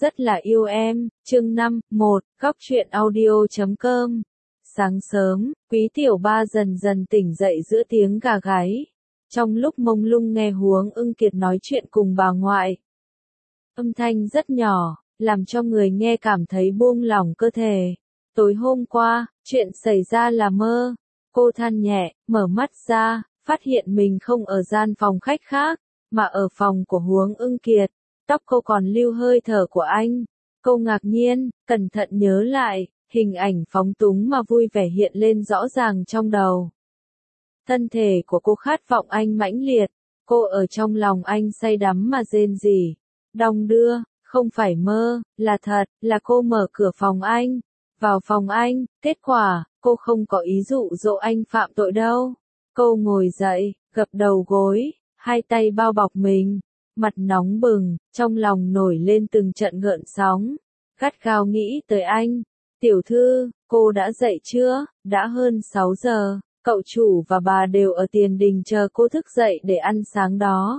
rất là yêu em, chương 5, 1, góc truyện audio.com. Sáng sớm, Quý Tiểu Ba dần dần tỉnh dậy giữa tiếng gà gáy. Trong lúc mông lung nghe Huống Ưng Kiệt nói chuyện cùng bà ngoại. Âm thanh rất nhỏ, làm cho người nghe cảm thấy buông lỏng cơ thể. Tối hôm qua, chuyện xảy ra là mơ. Cô than nhẹ, mở mắt ra, phát hiện mình không ở gian phòng khách khác, mà ở phòng của Huống Ưng Kiệt. Tóc cô còn lưu hơi thở của anh. Cô ngạc nhiên, cẩn thận nhớ lại, hình ảnh phóng túng mà vui vẻ hiện lên rõ ràng trong đầu. Thân thể của cô khát vọng anh mãnh liệt, cô ở trong lòng anh say đắm mà rên rỉ. Đong đưa, không phải mơ, là thật, là cô mở cửa phòng anh, vào phòng anh, kết quả, cô không có ý dụ dỗ anh phạm tội đâu. Cô ngồi dậy, gập đầu gối, hai tay bao bọc mình, mặt nóng bừng, trong lòng nổi lên từng trận gợn sóng, gắt gao nghĩ tới anh. Tiểu thư, cô đã dậy chưa? Đã hơn 6 giờ, cậu chủ và bà đều ở tiền đình chờ cô thức dậy để ăn sáng đó.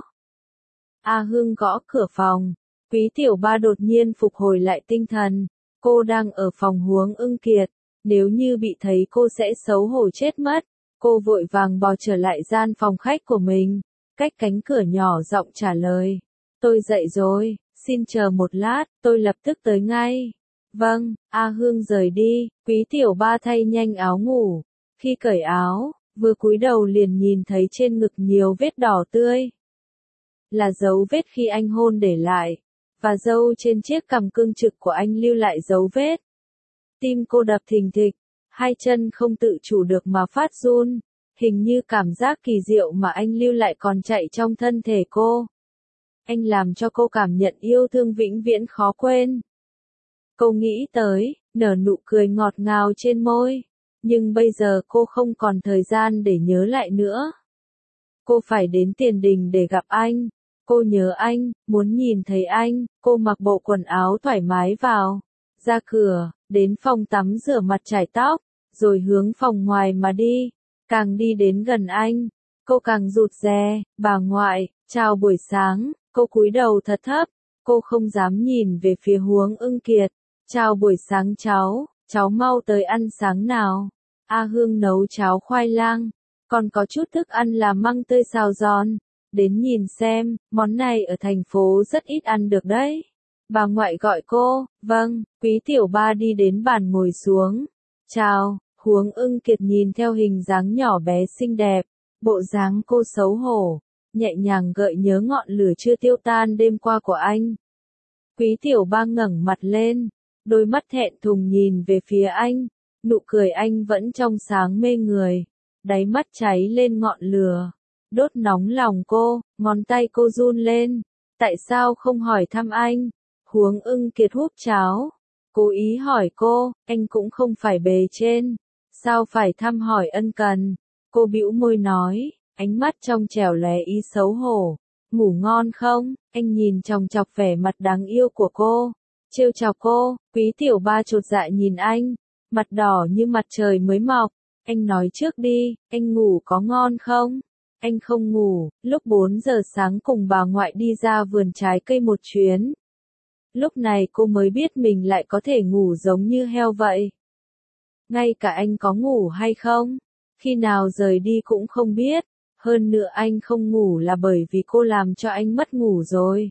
A Hưng gõ cửa phòng, Quý Tiểu Ba đột nhiên phục hồi lại tinh thần, cô đang ở phòng Huống Ưng Kiệt, nếu như bị thấy cô sẽ xấu hổ chết mất. Cô vội vàng bò trở lại gian phòng khách của mình, cách cánh cửa nhỏ giọng trả lời. Tôi dậy rồi, xin chờ một lát, tôi lập tức tới ngay. Vâng, A Hương rời đi, Quý Tiểu Ba thay nhanh áo ngủ. Khi cởi áo, vừa cúi đầu liền nhìn thấy trên ngực nhiều vết đỏ tươi. Là dấu vết khi anh hôn để lại, và râu trên chiếc cằm cương trực của anh lưu lại dấu vết. Tim cô đập thình thịch, hai chân không tự chủ được mà phát run, hình như cảm giác kỳ diệu mà anh lưu lại còn chạy trong thân thể cô. Anh làm cho cô cảm nhận yêu thương vĩnh viễn khó quên. Cô nghĩ tới, nở nụ cười ngọt ngào trên môi, nhưng bây giờ cô không còn thời gian để nhớ lại nữa. Cô phải đến tiền đình để gặp anh, cô nhớ anh, muốn nhìn thấy anh, cô mặc bộ quần áo thoải mái vào, ra cửa, đến phòng tắm rửa mặt chải tóc, rồi hướng phòng ngoài mà đi. Càng đi đến gần anh, cô càng rụt rè. Bà ngoại, chào buổi sáng. Cô cúi đầu thật thấp, cô không dám nhìn về phía Huống Ưng Kiệt. Chào buổi sáng cháu mau tới ăn sáng nào. A Hương nấu cháo khoai lang, còn có chút thức ăn là măng tươi xào giòn. Đến nhìn xem, món này ở thành phố rất ít ăn được đấy. Bà ngoại gọi cô. Vâng, Quý Tiểu Ba đi đến bàn ngồi xuống. Chào. Huống Ưng Kiệt nhìn theo hình dáng nhỏ bé xinh đẹp, bộ dáng cô xấu hổ, nhẹ nhàng gợi nhớ ngọn lửa chưa tiêu tan đêm qua của anh. Quý Tiểu Ba ngẩng mặt lên, đôi mắt thẹn thùng nhìn về phía anh, nụ cười anh vẫn trong sáng mê người, đáy mắt cháy lên ngọn lửa, đốt nóng lòng cô, ngón tay cô run lên. Tại sao không hỏi thăm anh? Huống Ưng Kiệt húp cháo, cố ý hỏi cô, anh cũng không phải bề trên. Sao phải thăm hỏi ân cần? Cô bĩu môi nói, ánh mắt trong trẻo lóe ý xấu hổ. Ngủ ngon không? Anh nhìn chòng chọc vẻ mặt đáng yêu của cô, trêu chọc cô. Quý Tiểu Ba chột dạ nhìn anh, mặt đỏ như mặt trời mới mọc. Anh nói trước đi, anh ngủ có ngon không? Anh không ngủ. Lúc 4 giờ sáng cùng bà ngoại đi ra vườn trái cây một chuyến. Lúc này cô mới biết mình lại có thể ngủ giống như heo vậy. Ngay cả anh có ngủ hay không, khi nào rời đi cũng không biết, hơn nữa anh không ngủ là bởi vì cô làm cho anh mất ngủ rồi.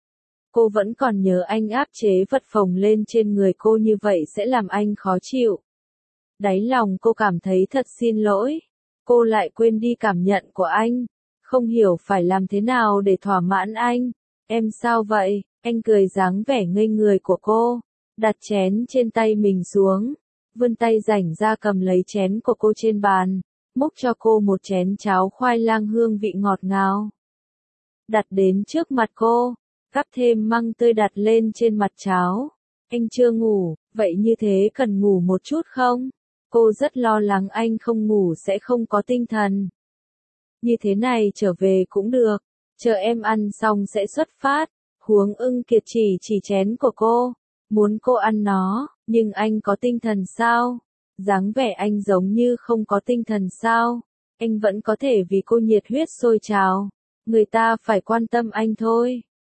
Cô vẫn còn nhớ anh áp chế vật phồng lên trên người cô như vậy sẽ làm anh khó chịu. Đáy lòng cô cảm thấy thật xin lỗi, cô lại quên đi cảm nhận của anh, không hiểu phải làm thế nào để thỏa mãn anh. Em sao vậy? Anh cười dáng vẻ ngây người của cô, đặt chén trên tay mình xuống. Vươn tay rảnh ra cầm lấy chén của cô trên bàn, múc cho cô một chén cháo khoai lang hương vị ngọt ngào. Đặt đến trước mặt cô, gắp thêm măng tươi đặt lên trên mặt cháo. Anh chưa ngủ, vậy như thế cần ngủ một chút không? Cô rất lo lắng anh không ngủ sẽ không có tinh thần. Như thế này trở về cũng được, chờ em ăn xong sẽ xuất phát. Huống Ưng Kiệt chỉ chén của cô, muốn cô ăn nó. Nhưng anh có tinh thần sao? Dáng vẻ anh giống như không có tinh thần sao? Anh vẫn có thể vì cô nhiệt huyết sôi trào. Người ta phải quan tâm anh thôi.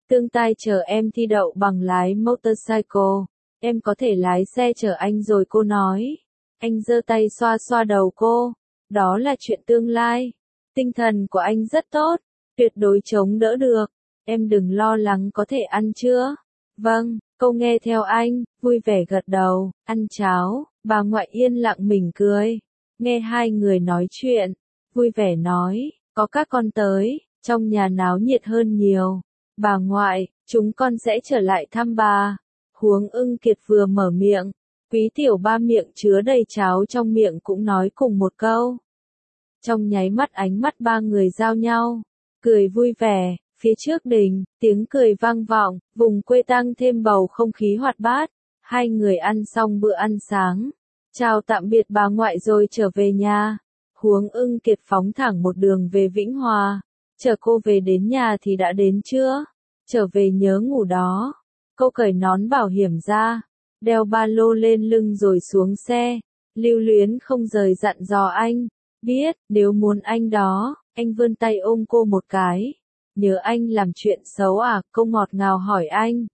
Tương tai chờ em thi đậu bằng lái motorcycle, em có thể lái xe chở anh rồi cô nói. Anh giơ tay xoa xoa đầu cô, đó là chuyện tương lai. Tinh thần của anh rất tốt, tuyệt đối chống đỡ được. Em đừng lo lắng có thể ăn chưa? Vâng, cô nghe theo anh, vui vẻ gật đầu, ăn cháo. Bà ngoại yên lặng mỉm cười. Nghe hai người nói chuyện, vui vẻ nói, có các con tới, trong nhà náo nhiệt hơn nhiều. Bà ngoại, chúng con sẽ trở lại thăm bà. Huống Ưng Kiệt vừa mở miệng, Quý Tiểu Ba miệng chứa đầy cháo trong miệng cũng nói cùng một câu. Trong nháy mắt ánh mắt ba người giao nhau, cười vui vẻ, phía trước đình, tiếng cười vang vọng, vùng quê tăng thêm bầu không khí hoạt bát. Hai người ăn xong bữa ăn sáng, chào tạm biệt bà ngoại rồi trở về nhà. Huống Ưng Kiệt phóng thẳng một đường về Vĩnh Hòa. Chờ cô về đến nhà thì đã đến chưa? Trở về nhớ ngủ đó. Cô cởi nón bảo hiểm ra, đeo ba lô lên lưng rồi xuống xe. Lưu Luyến không rời dặn dò anh, biết, nếu muốn anh đó, anh vươn tay ôm cô một cái. Nhớ anh làm chuyện xấu à? Cô ngọt ngào hỏi anh.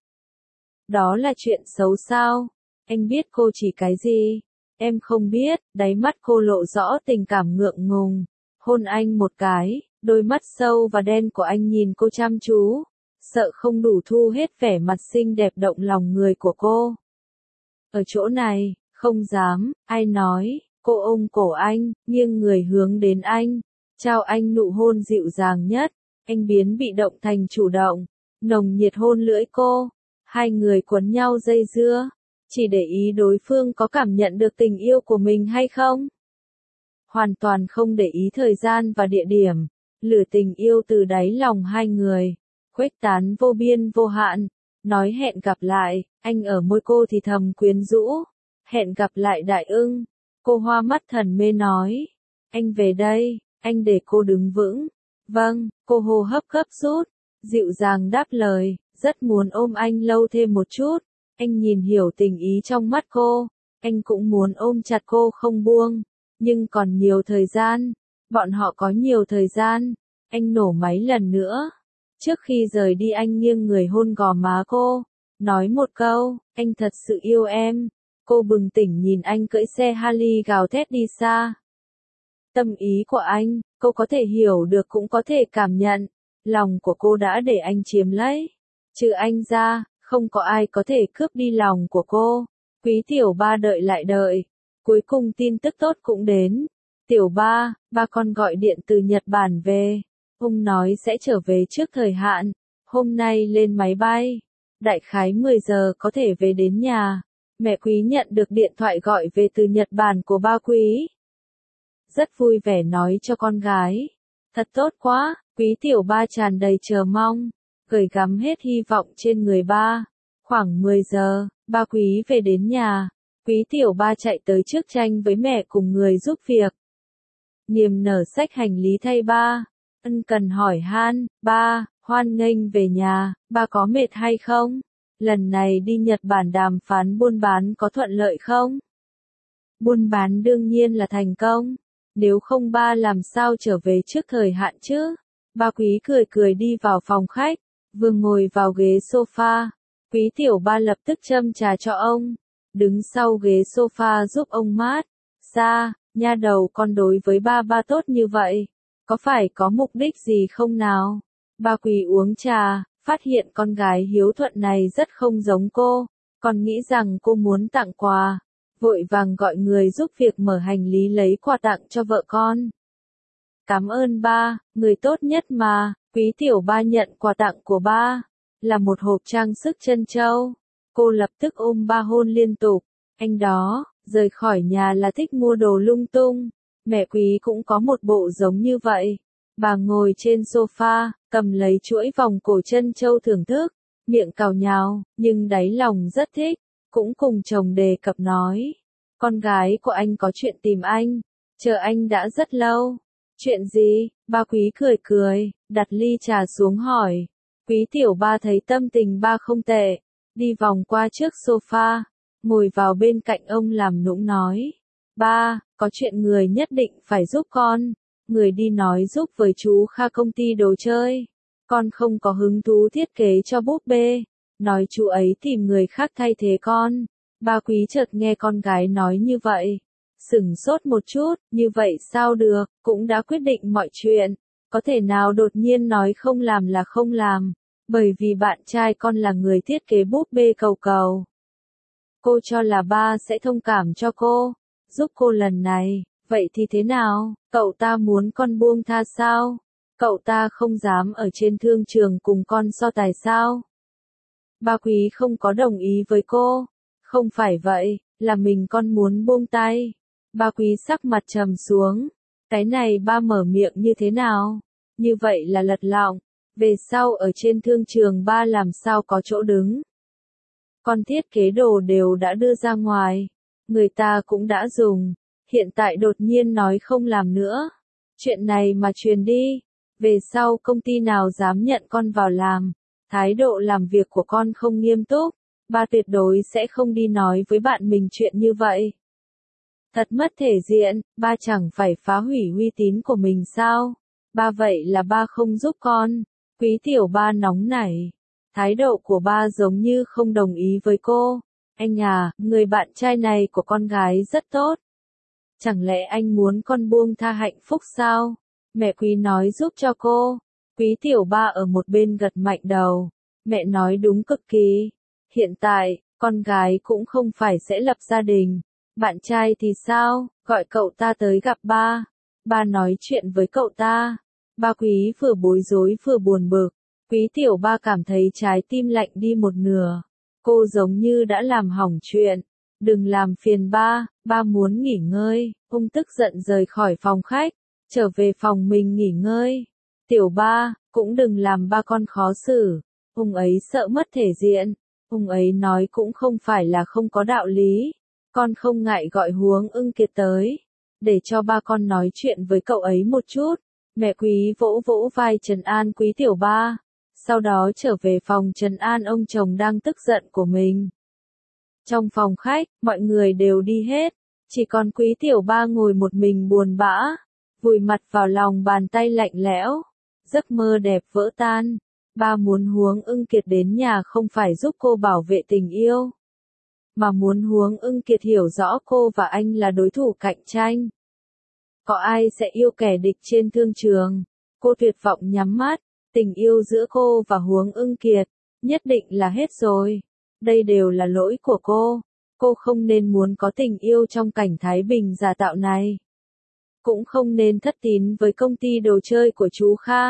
Đó là chuyện xấu sao? Anh biết cô chỉ cái gì? Em không biết, đáy mắt cô lộ rõ tình cảm ngượng ngùng. Hôn anh một cái, đôi mắt sâu và đen của anh nhìn cô chăm chú. Sợ không đủ thu hết vẻ mặt xinh đẹp động lòng người của cô. Ở chỗ này, không dám, ai nói, cô ôm cổ anh, nghiêng người hướng đến anh, trao anh nụ hôn dịu dàng nhất, anh biến bị động thành chủ động, nồng nhiệt hôn lưỡi cô, hai người quấn nhau dây dưa, chỉ để ý đối phương có cảm nhận được tình yêu của mình hay không. Hoàn toàn không để ý thời gian và địa điểm, lửa tình yêu từ đáy lòng hai người, khuếch tán vô biên vô hạn. Nói hẹn gặp lại, anh ở môi cô thì thầm quyến rũ. Hẹn gặp lại Đại Ưng. Cô hoa mắt thần mê nói. Anh về đây, anh để cô đứng vững. Vâng, cô hô hấp gấp rút, dịu dàng đáp lời, rất muốn ôm anh lâu thêm một chút. Anh nhìn hiểu tình ý trong mắt cô, anh cũng muốn ôm chặt cô không buông, nhưng còn nhiều thời gian, bọn họ có nhiều thời gian. Anh nổ máy lần nữa. Trước khi rời đi anh nghiêng người hôn gò má cô, nói một câu, anh thật sự yêu em. Cô bừng tỉnh nhìn anh cưỡi xe Harley gào thét đi xa. Tâm ý của anh, cô có thể hiểu được cũng có thể cảm nhận. Lòng của cô đã để anh chiếm lấy. Trừ anh ra, không có ai có thể cướp đi lòng của cô. Quý Tiểu Ba đợi lại đợi. Cuối cùng tin tức tốt cũng đến. Tiểu Ba, ba con gọi điện từ Nhật Bản về. Ông nói sẽ trở về trước thời hạn. Hôm nay lên máy bay. Đại khái 10 giờ có thể về đến nhà. Mẹ Quý nhận được điện thoại gọi về từ Nhật Bản của ba Quý. Rất vui vẻ nói cho con gái. Thật tốt quá, Quý Tiểu Ba tràn đầy chờ mong. Gửi gắm hết hy vọng trên người ba. Khoảng 10 giờ, ba Quý về đến nhà. Quý Tiểu Ba chạy tới trước tranh với mẹ cùng người giúp việc. Niềm nở xách hành lý thay ba. Ân cần hỏi han, ba, hoan nghênh về nhà, ba có mệt hay không? Lần này đi Nhật Bản đàm phán buôn bán có thuận lợi không? Buôn bán đương nhiên là thành công. Nếu không ba làm sao trở về trước thời hạn chứ? Ba Quý cười cười đi vào phòng khách, vừa ngồi vào ghế sofa. Quý Tiểu Ba lập tức châm trà cho ông, đứng sau ghế sofa giúp ông mát. Xa, nha đầu con đối với ba tốt như vậy. Có phải có mục đích gì không nào? Ba Quý uống trà, phát hiện con gái hiếu thuận này rất không giống cô, còn nghĩ rằng cô muốn tặng quà, vội vàng gọi người giúp việc mở hành lý lấy quà tặng cho vợ con. Cảm ơn ba, người tốt nhất mà. Quý Tiểu Ba nhận quà tặng của ba, là một hộp trang sức trân châu. Cô lập tức ôm ba hôn liên tục. Anh đó, rời khỏi nhà là thích mua đồ lung tung. Mẹ Quý cũng có một bộ giống như vậy. Bà ngồi trên sofa, cầm lấy chuỗi vòng cổ trân châu thưởng thức, miệng cào nhào, nhưng đáy lòng rất thích, cũng cùng chồng đề cập nói. Con gái của anh có chuyện tìm anh, chờ anh đã rất lâu. Chuyện gì? Ba Quý cười cười, đặt ly trà xuống hỏi. Quý Tiểu Ba thấy tâm tình ba không tệ, đi vòng qua trước sofa, ngồi vào bên cạnh ông làm nũng nói. Ba, có chuyện người nhất định phải giúp con. Người đi nói giúp với chú Kha công ty đồ chơi. Con không có hứng thú thiết kế cho búp bê. Nói chú ấy tìm người khác thay thế con. Ba Quý chợt nghe con gái nói như vậy. Sửng sốt một chút, như vậy sao được, cũng đã quyết định mọi chuyện. Có thể nào đột nhiên nói không làm là không làm. Bởi vì bạn trai con là người thiết kế búp bê cầu cầu. Cô cho là ba sẽ thông cảm cho cô, giúp cô lần này. Vậy thì thế nào, cậu ta muốn con buông tha sao? Cậu ta không dám ở trên thương trường cùng con so tài sao? Ba Quý không có đồng ý với cô. Không phải vậy, là mình con muốn buông tay. Ba Quý sắc mặt trầm xuống. Cái này ba mở miệng như thế nào? Như vậy là lật lọng. Về sau ở trên thương trường ba làm sao có chỗ đứng. Con thiết kế đồ đều đã đưa ra ngoài. Người ta cũng đã dùng. Hiện tại đột nhiên nói không làm nữa. Chuyện này mà truyền đi. Về sau công ty nào dám nhận con vào làm. Thái độ làm việc của con không nghiêm túc. Ba tuyệt đối sẽ không đi nói với bạn mình chuyện như vậy. Thật mất thể diện, ba chẳng phải phá hủy uy tín của mình sao? Ba vậy là ba không giúp con. Quý tiểu ba nóng nảy. Thái độ của ba giống như không đồng ý với cô. Anh à, người bạn trai này của con gái rất tốt. Chẳng lẽ anh muốn con buông tha hạnh phúc sao? Mẹ Quý nói giúp cho cô. Quý tiểu ba ở một bên gật mạnh đầu. Mẹ nói đúng cực kỳ. Hiện tại, con gái cũng không phải sẽ lập gia đình. Bạn trai thì sao? Gọi cậu ta tới gặp ba. Ba nói chuyện với cậu ta. Ba Quý vừa bối rối vừa buồn bực. Quý tiểu ba cảm thấy trái tim lạnh đi một nửa. Cô giống như đã làm hỏng chuyện. Đừng làm phiền ba, ba muốn nghỉ ngơi. Ông tức giận rời khỏi phòng khách, trở về phòng mình nghỉ ngơi. Tiểu ba, cũng đừng làm ba con khó xử. Ông ấy sợ mất thể diện. Ông ấy nói cũng không phải là không có đạo lý. Con không ngại gọi Huống Ưng Kiệt tới. Để cho ba con nói chuyện với cậu ấy một chút. Mẹ Quý vỗ vỗ vai trấn an Quý tiểu ba. Sau đó trở về phòng trấn an ông chồng đang tức giận của mình. Trong phòng khách, mọi người đều đi hết. Chỉ còn Quý tiểu ba ngồi một mình buồn bã. Vùi mặt vào lòng bàn tay lạnh lẽo. Giấc mơ đẹp vỡ tan. Ba muốn Huống Ưng Kiệt đến nhà không phải giúp cô bảo vệ tình yêu. Mà muốn Huống Ưng Kiệt hiểu rõ cô và anh là đối thủ cạnh tranh. Có ai sẽ yêu kẻ địch trên thương trường? Cô tuyệt vọng nhắm mắt. Tình yêu giữa cô và Huống Ưng Kiệt, nhất định là hết rồi. Đây đều là lỗi của cô. Cô không nên muốn có tình yêu trong cảnh Thái Bình giả tạo này. Cũng không nên thất tín với công ty đồ chơi của chú Kha.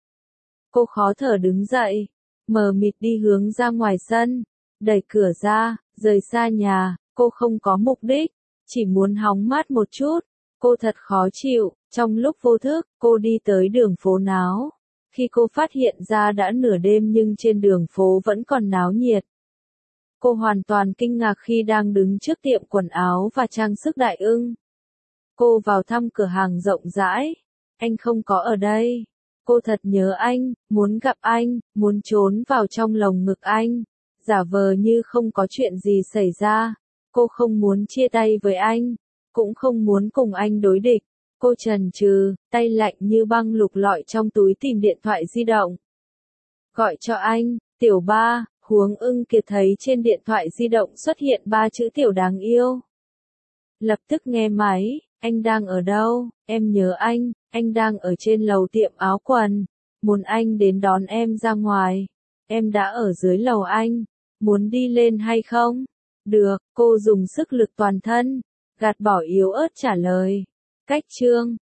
Cô khó thở đứng dậy, mờ mịt đi hướng ra ngoài sân, đẩy cửa ra, rời xa nhà. Cô không có mục đích, chỉ muốn hóng mát một chút. Cô thật khó chịu. Trong lúc vô thức, cô đi tới đường phố náo. Khi cô phát hiện ra đã nửa đêm nhưng trên đường phố vẫn còn náo nhiệt. Cô hoàn toàn kinh ngạc khi đang đứng trước tiệm quần áo và trang sức Đại Ưng. Cô vào thăm cửa hàng rộng rãi. Anh không có ở đây. Cô thật nhớ anh, muốn gặp anh, muốn trốn vào trong lồng ngực anh. Giả vờ như không có chuyện gì xảy ra. Cô không muốn chia tay với anh. Cũng không muốn cùng anh đối địch. Cô chần chừ, tay lạnh như băng lục lọi trong túi tìm điện thoại di động. Gọi cho anh, tiểu ba. Huống Ưng Kiệt thấy trên điện thoại di động xuất hiện 3 chữ tiểu đáng yêu. Lập tức nghe máy, anh đang ở đâu? Em nhớ anh đang ở trên lầu tiệm áo quần. Muốn anh đến đón em ra ngoài. Em đã ở dưới lầu anh. Muốn đi lên hay không? Được, cô dùng sức lực toàn thân. Gạt bỏ yếu ớt trả lời. Cách chương